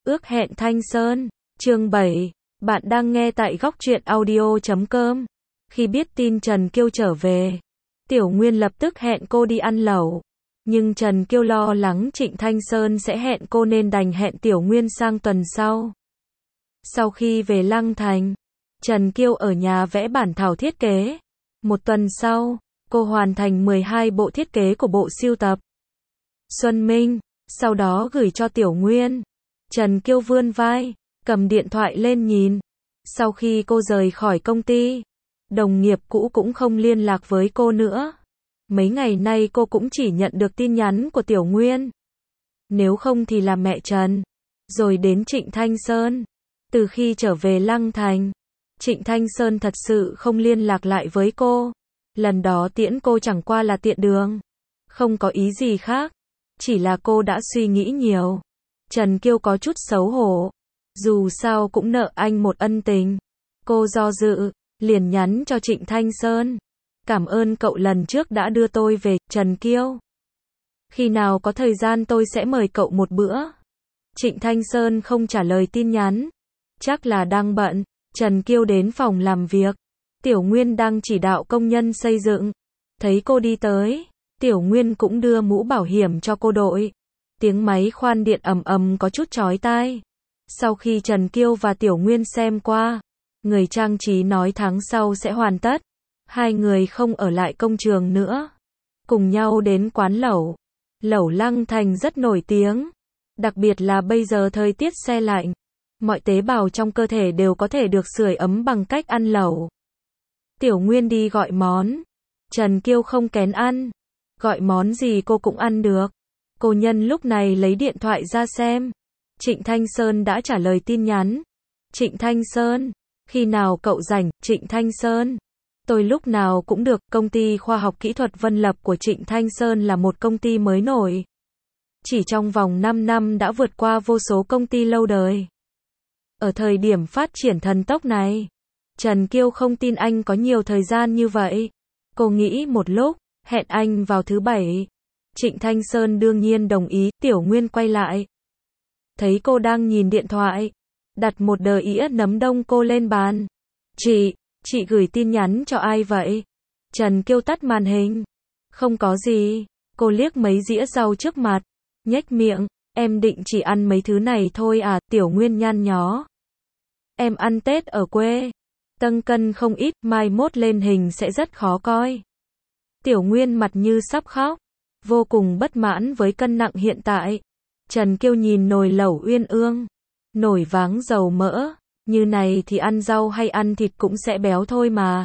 Ước hẹn Thanh Sơn, chương 7, bạn đang nghe tại góc truyện audio.com. Khi biết tin Trần Kiêu trở về, Tiểu Nguyên lập tức hẹn cô đi ăn lẩu. Nhưng Trần Kiêu lo lắng Trịnh Thanh Sơn sẽ hẹn cô nên đành hẹn Tiểu Nguyên sang tuần sau. Sau khi về Lăng Thành, Trần Kiêu ở nhà vẽ bản thảo thiết kế. Một tuần sau, cô hoàn thành 12 bộ thiết kế của bộ sưu tập Xuân Minh, sau đó gửi cho Tiểu Nguyên. Trần Kiêu vươn vai, cầm điện thoại lên nhìn. Sau khi cô rời khỏi công ty, đồng nghiệp cũ cũng không liên lạc với cô nữa. Mấy ngày nay cô cũng chỉ nhận được tin nhắn của Tiểu Nguyên. Nếu không thì là mẹ Trần. Rồi đến Trịnh Thanh Sơn. Từ khi trở về Lăng Thành, Trịnh Thanh Sơn thật sự không liên lạc lại với cô. Lần đó tiễn cô chẳng qua là tiện đường. Không có ý gì khác. Chỉ là cô đã suy nghĩ nhiều. Trần Kiêu có chút xấu hổ. Dù sao cũng nợ anh một ân tình. Cô do dự, liền nhắn cho Trịnh Thanh Sơn. Cảm ơn cậu lần trước đã đưa tôi về, Trần Kiêu. Khi nào có thời gian tôi sẽ mời cậu một bữa. Trịnh Thanh Sơn không trả lời tin nhắn. Chắc là đang bận. Trần Kiêu đến phòng làm việc. Tiểu Nguyên đang chỉ đạo công nhân xây dựng. Thấy cô đi tới, Tiểu Nguyên cũng đưa mũ bảo hiểm cho cô đội. Tiếng máy khoan điện ầm ầm có chút chói tai. Sau khi Trần Kiêu và Tiểu Nguyên xem qua, người trang trí nói tháng sau sẽ hoàn tất. Hai người không ở lại công trường nữa. Cùng nhau đến quán lẩu. Lẩu Lăng Thành rất nổi tiếng. Đặc biệt là bây giờ thời tiết se lạnh. Mọi tế bào trong cơ thể đều có thể được sưởi ấm bằng cách ăn lẩu. Tiểu Nguyên đi gọi món. Trần Kiêu không kén ăn. Gọi món gì cô cũng ăn được. Cô nhân lúc này lấy điện thoại ra xem. Trịnh Thanh Sơn đã trả lời tin nhắn. Trịnh Thanh Sơn, khi nào cậu rảnh? Trịnh Thanh Sơn, tôi lúc nào cũng được. Công ty khoa học kỹ thuật Vân Lập của Trịnh Thanh Sơn là một công ty mới nổi. Chỉ trong vòng 5 năm đã vượt qua vô số công ty lâu đời. Ở thời điểm phát triển thần tốc này, Trần Kiêu không tin anh có nhiều thời gian như vậy. Cô nghĩ một lúc, hẹn anh vào thứ Bảy. Trịnh Thanh Sơn đương nhiên đồng ý. Tiểu Nguyên quay lại, thấy cô đang nhìn điện thoại, đặt một đờ ĩa nấm đông cô lên bàn. Chị gửi tin nhắn cho ai vậy? Trần Kiêu tắt màn hình. Không có gì. Cô liếc mấy dĩa rau trước mặt, nhếch miệng. Em định chỉ ăn mấy thứ này thôi à? Tiểu Nguyên nhăn nhó. Em ăn Tết ở quê, tăng cân không ít, mai mốt lên hình sẽ rất khó coi. Tiểu Nguyên mặt như sắp khóc, vô cùng bất mãn với cân nặng hiện tại. Trần Kiêu nhìn nồi lẩu uyên ương, nồi váng dầu mỡ, như này thì ăn rau hay ăn thịt cũng sẽ béo thôi mà.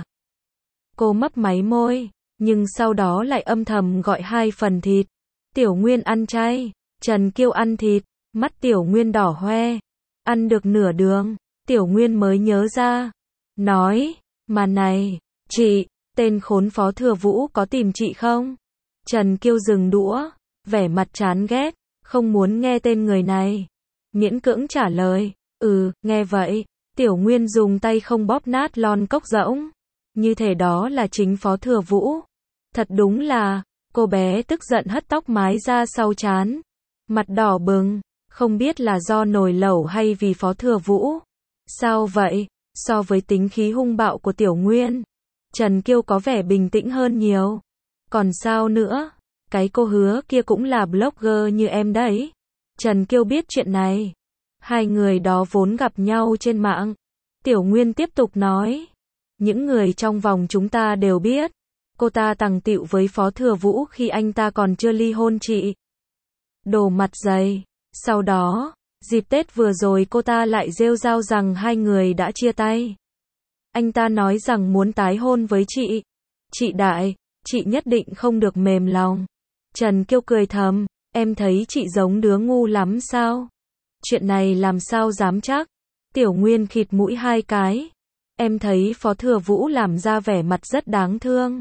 Cô mấp máy môi, nhưng sau đó lại âm thầm gọi 2 phần thịt. Tiểu Nguyên ăn chay, Trần Kiêu ăn thịt, mắt Tiểu Nguyên đỏ hoe. Ăn được nửa đường, Tiểu Nguyên mới nhớ ra, nói, mà này, chị, tên khốn Phó Thừa Vũ có tìm chị không? Trần Kiêu dừng đũa, vẻ mặt chán ghét, không muốn nghe tên người này. Miễn cưỡng trả lời, nghe vậy. Tiểu Nguyên dùng tay không bóp nát lon cốc rỗng. Như thể đó là chính Phó Thừa Vũ. Thật đúng là, cô bé tức giận hất tóc mái ra sau trán. Mặt đỏ bừng, không biết là do nồi lẩu hay vì Phó Thừa Vũ. Sao vậy? So với tính khí hung bạo của Tiểu Nguyên, Trần Kiêu có vẻ bình tĩnh hơn nhiều. Còn sao nữa? Cái cô Hứa kia cũng là blogger như em đấy. Trần Kiêu biết chuyện này. Hai người đó vốn gặp nhau trên mạng. Tiểu Nguyên tiếp tục nói. Những người trong vòng chúng ta đều biết. Cô ta tằng tịu với Phó Thừa Vũ khi anh ta còn chưa ly hôn chị. Đồ mặt dày. Sau đó, dịp Tết vừa rồi cô ta lại rêu rao rằng hai người đã chia tay. Anh ta nói rằng muốn tái hôn với chị. Chị Đại, chị nhất định không được mềm lòng. Trần Kiêu cười thầm, em thấy chị giống đứa ngu lắm sao? Chuyện này làm sao dám chắc? Tiểu Nguyên khịt mũi 2 cái. Em thấy Phó Thừa Vũ làm ra vẻ mặt rất đáng thương.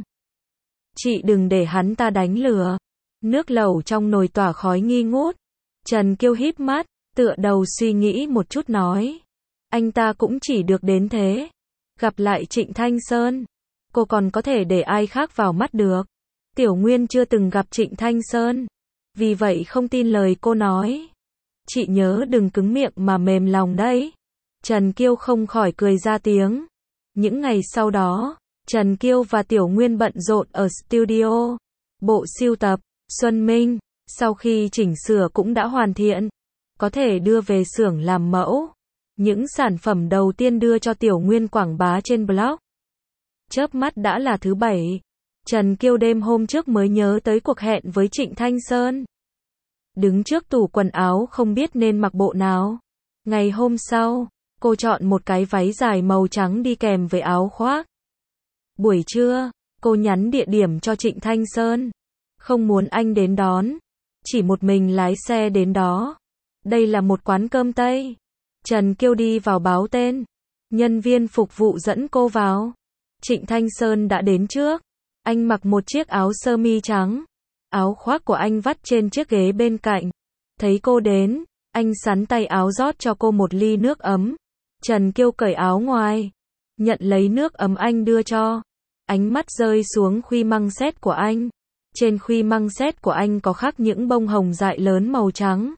Chị đừng để hắn ta đánh lừa. Nước lẩu trong nồi tỏa khói nghi ngút. Trần Kiêu híp mắt, tựa đầu suy nghĩ một chút nói. Anh ta cũng chỉ được đến thế. Gặp lại Trịnh Thanh Sơn, cô còn có thể để ai khác vào mắt được. Tiểu Nguyên chưa từng gặp Trịnh Thanh Sơn, vì vậy không tin lời cô nói. Chị nhớ đừng cứng miệng mà mềm lòng đấy. Trần Kiêu không khỏi cười ra tiếng. Những ngày sau đó, Trần Kiêu và Tiểu Nguyên bận rộn ở studio. Bộ sưu tập Xuân Minh, sau khi chỉnh sửa cũng đã hoàn thiện, có thể đưa về xưởng làm mẫu. Những sản phẩm đầu tiên đưa cho Tiểu Nguyên quảng bá trên blog. Chớp mắt đã là thứ Bảy. Trần Kiêu đêm hôm trước mới nhớ tới cuộc hẹn với Trịnh Thanh Sơn. Đứng trước tủ quần áo không biết nên mặc bộ nào. Ngày hôm sau, cô chọn một cái váy dài màu trắng đi kèm với áo khoác. Buổi trưa, cô nhắn địa điểm cho Trịnh Thanh Sơn. Không muốn anh đến đón, chỉ một mình lái xe đến đó. Đây là một quán cơm Tây. Trần Kiêu đi vào báo tên. Nhân viên phục vụ dẫn cô vào. Trịnh Thanh Sơn đã đến trước. Anh mặc một chiếc áo sơ mi trắng. Áo khoác của anh vắt trên chiếc ghế bên cạnh. Thấy cô đến, anh sắn tay áo rót cho cô một ly nước ấm. Trần Kiêu cởi áo ngoài, nhận lấy nước ấm anh đưa cho. Ánh mắt rơi xuống khuy măng xét của anh. Trên khuy măng xét của anh có khắc những bông hồng dại lớn màu trắng.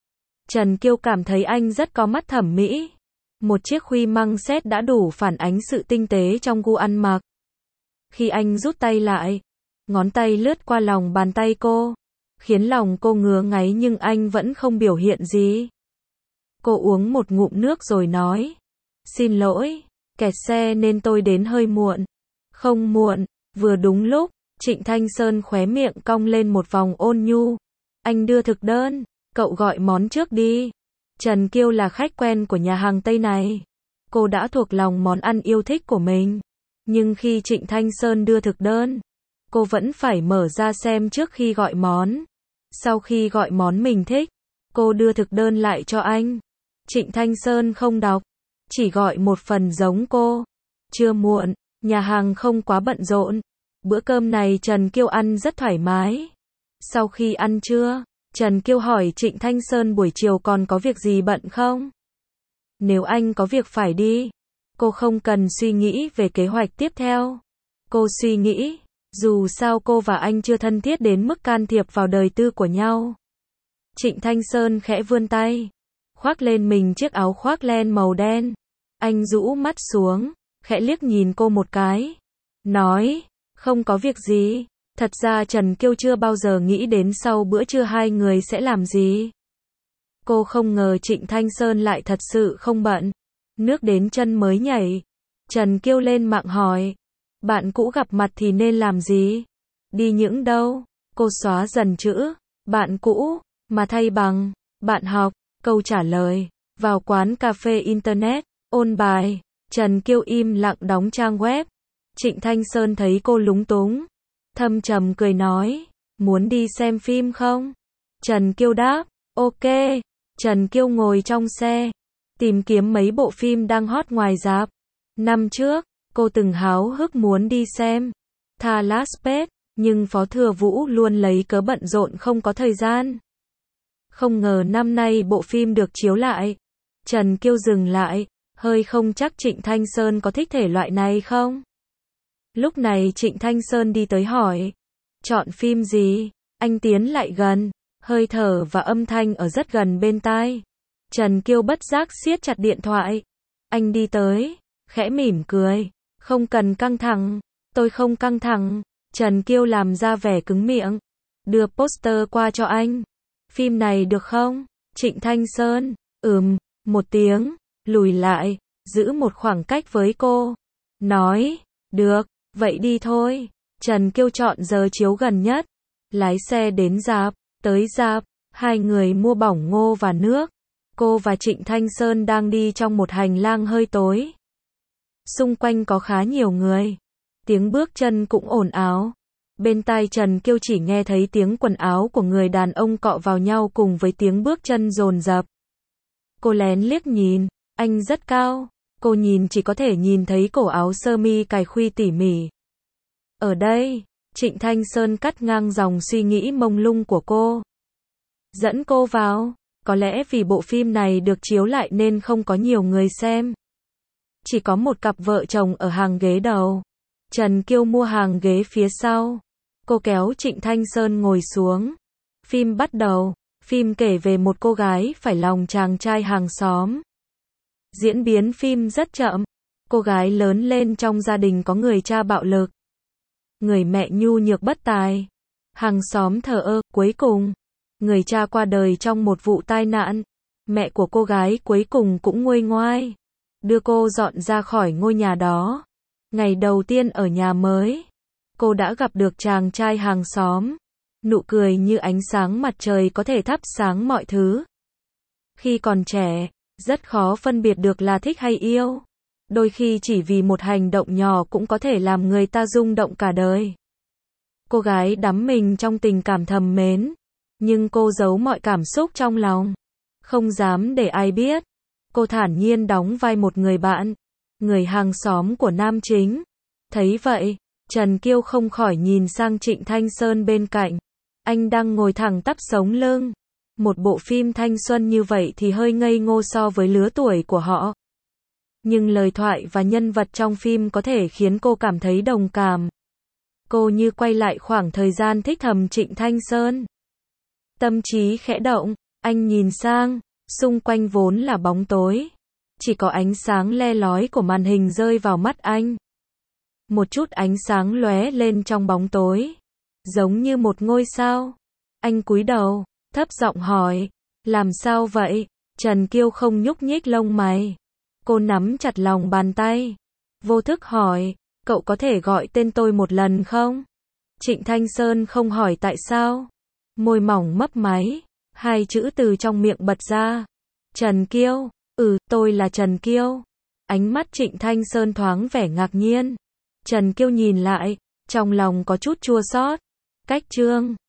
Trần Kiêu cảm thấy anh rất có mắt thẩm mỹ. Một chiếc khuy măng xét đã đủ phản ánh sự tinh tế trong gu ăn mặc. Khi anh rút tay lại, ngón tay lướt qua lòng bàn tay cô, khiến lòng cô ngứa ngáy nhưng anh vẫn không biểu hiện gì. Cô uống một ngụm nước rồi nói, xin lỗi, kẹt xe nên tôi đến hơi muộn. Không muộn, vừa đúng lúc. Trịnh Thanh Sơn khóe miệng cong lên một vòng ôn nhu. Anh đưa thực đơn, cậu gọi món trước đi. Trần Kiêu là khách quen của nhà hàng Tây này. Cô đã thuộc lòng món ăn yêu thích của mình. Nhưng khi Trịnh Thanh Sơn đưa thực đơn, cô vẫn phải mở ra xem trước khi gọi món. Sau khi gọi món mình thích, cô đưa thực đơn lại cho anh. Trịnh Thanh Sơn không đọc, chỉ gọi một phần giống cô. Chưa muộn, nhà hàng không quá bận rộn. Bữa cơm này Trần Kiêu ăn rất thoải mái. Sau khi ăn trưa, Trần Kiêu hỏi Trịnh Thanh Sơn buổi chiều còn có việc gì bận không? Nếu anh có việc phải đi, cô không cần suy nghĩ về kế hoạch tiếp theo. Cô suy nghĩ, dù sao cô và anh chưa thân thiết đến mức can thiệp vào đời tư của nhau. Trịnh Thanh Sơn khẽ vươn tay, khoác lên mình chiếc áo khoác len màu đen. Anh rũ mắt xuống, khẽ liếc nhìn cô một cái, nói, không có việc gì. Thật ra Trần Kiêu chưa bao giờ nghĩ đến sau bữa trưa hai người sẽ làm gì. Cô không ngờ Trịnh Thanh Sơn lại thật sự không bận. Nước đến chân mới nhảy. Trần Kiêu lên mạng hỏi, bạn cũ gặp mặt thì nên làm gì? Đi những đâu? Cô xóa dần chữ bạn cũ mà thay bằng bạn học. Câu trả lời, vào quán cà phê internet, ôn bài. Trần Kiêu im lặng đóng trang web. Trịnh Thanh Sơn thấy cô lúng túng, thâm trầm cười nói, muốn đi xem phim không? Trần Kiêu đáp, ok. Trần Kiêu ngồi trong xe, tìm kiếm mấy bộ phim đang hot ngoài rạp. Năm trước, cô từng háo hức muốn đi xem The Last Pet, nhưng Phó Thừa Vũ luôn lấy cớ bận rộn không có thời gian. Không ngờ năm nay bộ phim được chiếu lại. Trần Kiêu dừng lại, hơi không chắc Trịnh Thanh Sơn có thích thể loại này không? Lúc này Trịnh Thanh Sơn đi tới hỏi, chọn phim gì? Anh tiến lại gần, hơi thở và âm thanh ở rất gần bên tai. Trần Kiêu bất giác siết chặt điện thoại. Anh đi tới, khẽ mỉm cười, không cần căng thẳng, tôi không căng thẳng. Trần Kiêu làm ra vẻ cứng miệng, đưa poster qua cho anh. Phim này được không? Trịnh Thanh Sơn, một tiếng, lùi lại, giữ một khoảng cách với cô. Nói, được, vậy đi thôi. Trần Kiêu chọn giờ chiếu gần nhất. Lái xe đến rạp, tới rạp, hai người mua bỏng ngô và nước. Cô và Trịnh Thanh Sơn đang đi trong một hành lang hơi tối. Xung quanh có khá nhiều người. Tiếng bước chân cũng ồn ào. Bên tai Trần Kiêu chỉ nghe thấy tiếng quần áo của người đàn ông cọ vào nhau cùng với tiếng bước chân dồn dập. Cô lén liếc nhìn, anh rất cao. Cô nhìn chỉ có thể nhìn thấy cổ áo sơ mi cài khuy tỉ mỉ. Ở đây, Trịnh Thanh Sơn cắt ngang dòng suy nghĩ mông lung của cô. Dẫn cô vào, có lẽ vì bộ phim này được chiếu lại nên không có nhiều người xem. Chỉ có một cặp vợ chồng ở hàng ghế đầu. Trần Kiêu mua hàng ghế phía sau. Cô kéo Trịnh Thanh Sơn ngồi xuống. Phim bắt đầu. Phim kể về một cô gái phải lòng chàng trai hàng xóm. Diễn biến phim rất chậm. Cô gái lớn lên trong gia đình có người cha bạo lực, người mẹ nhu nhược bất tài, hàng xóm thờ ơ. Cuối cùng, người cha qua đời trong một vụ tai nạn. Mẹ của cô gái cuối cùng cũng nguôi ngoai, đưa cô dọn ra khỏi ngôi nhà đó. Ngày đầu tiên ở nhà mới, cô đã gặp được chàng trai hàng xóm. Nụ cười như ánh sáng mặt trời có thể thắp sáng mọi thứ. Khi còn trẻ, rất khó phân biệt được là thích hay yêu. Đôi khi chỉ vì một hành động nhỏ cũng có thể làm người ta rung động cả đời. Cô gái đắm mình trong tình cảm thầm mến, nhưng cô giấu mọi cảm xúc trong lòng, không dám để ai biết. Cô thản nhiên đóng vai một người bạn, người hàng xóm của nam chính. Thấy vậy, Trần Kiêu không khỏi nhìn sang Trịnh Thanh Sơn bên cạnh. Anh đang ngồi thẳng tắp sống lưng. Một bộ phim thanh xuân như vậy thì hơi ngây ngô so với lứa tuổi của họ. Nhưng lời thoại và nhân vật trong phim có thể khiến cô cảm thấy đồng cảm. Cô như quay lại khoảng thời gian thích thầm Trịnh Thanh Sơn. Tâm trí khẽ động, anh nhìn sang, xung quanh vốn là bóng tối. Chỉ có ánh sáng le lói của màn hình rơi vào mắt anh. Một chút ánh sáng lóe lên trong bóng tối, giống như một ngôi sao. Anh cúi đầu, thấp giọng hỏi, làm sao vậy? Trần Kiêu không nhúc nhích lông mày. Cô nắm chặt lòng bàn tay, vô thức hỏi, cậu có thể gọi tên tôi một lần không? Trịnh Thanh Sơn không hỏi tại sao. Môi mỏng mấp máy, hai chữ từ trong miệng bật ra. Trần Kiêu, tôi là Trần Kiêu. Ánh mắt Trịnh Thanh Sơn thoáng vẻ ngạc nhiên. Trần Kiêu nhìn lại, trong lòng có chút chua xót. Cách Trương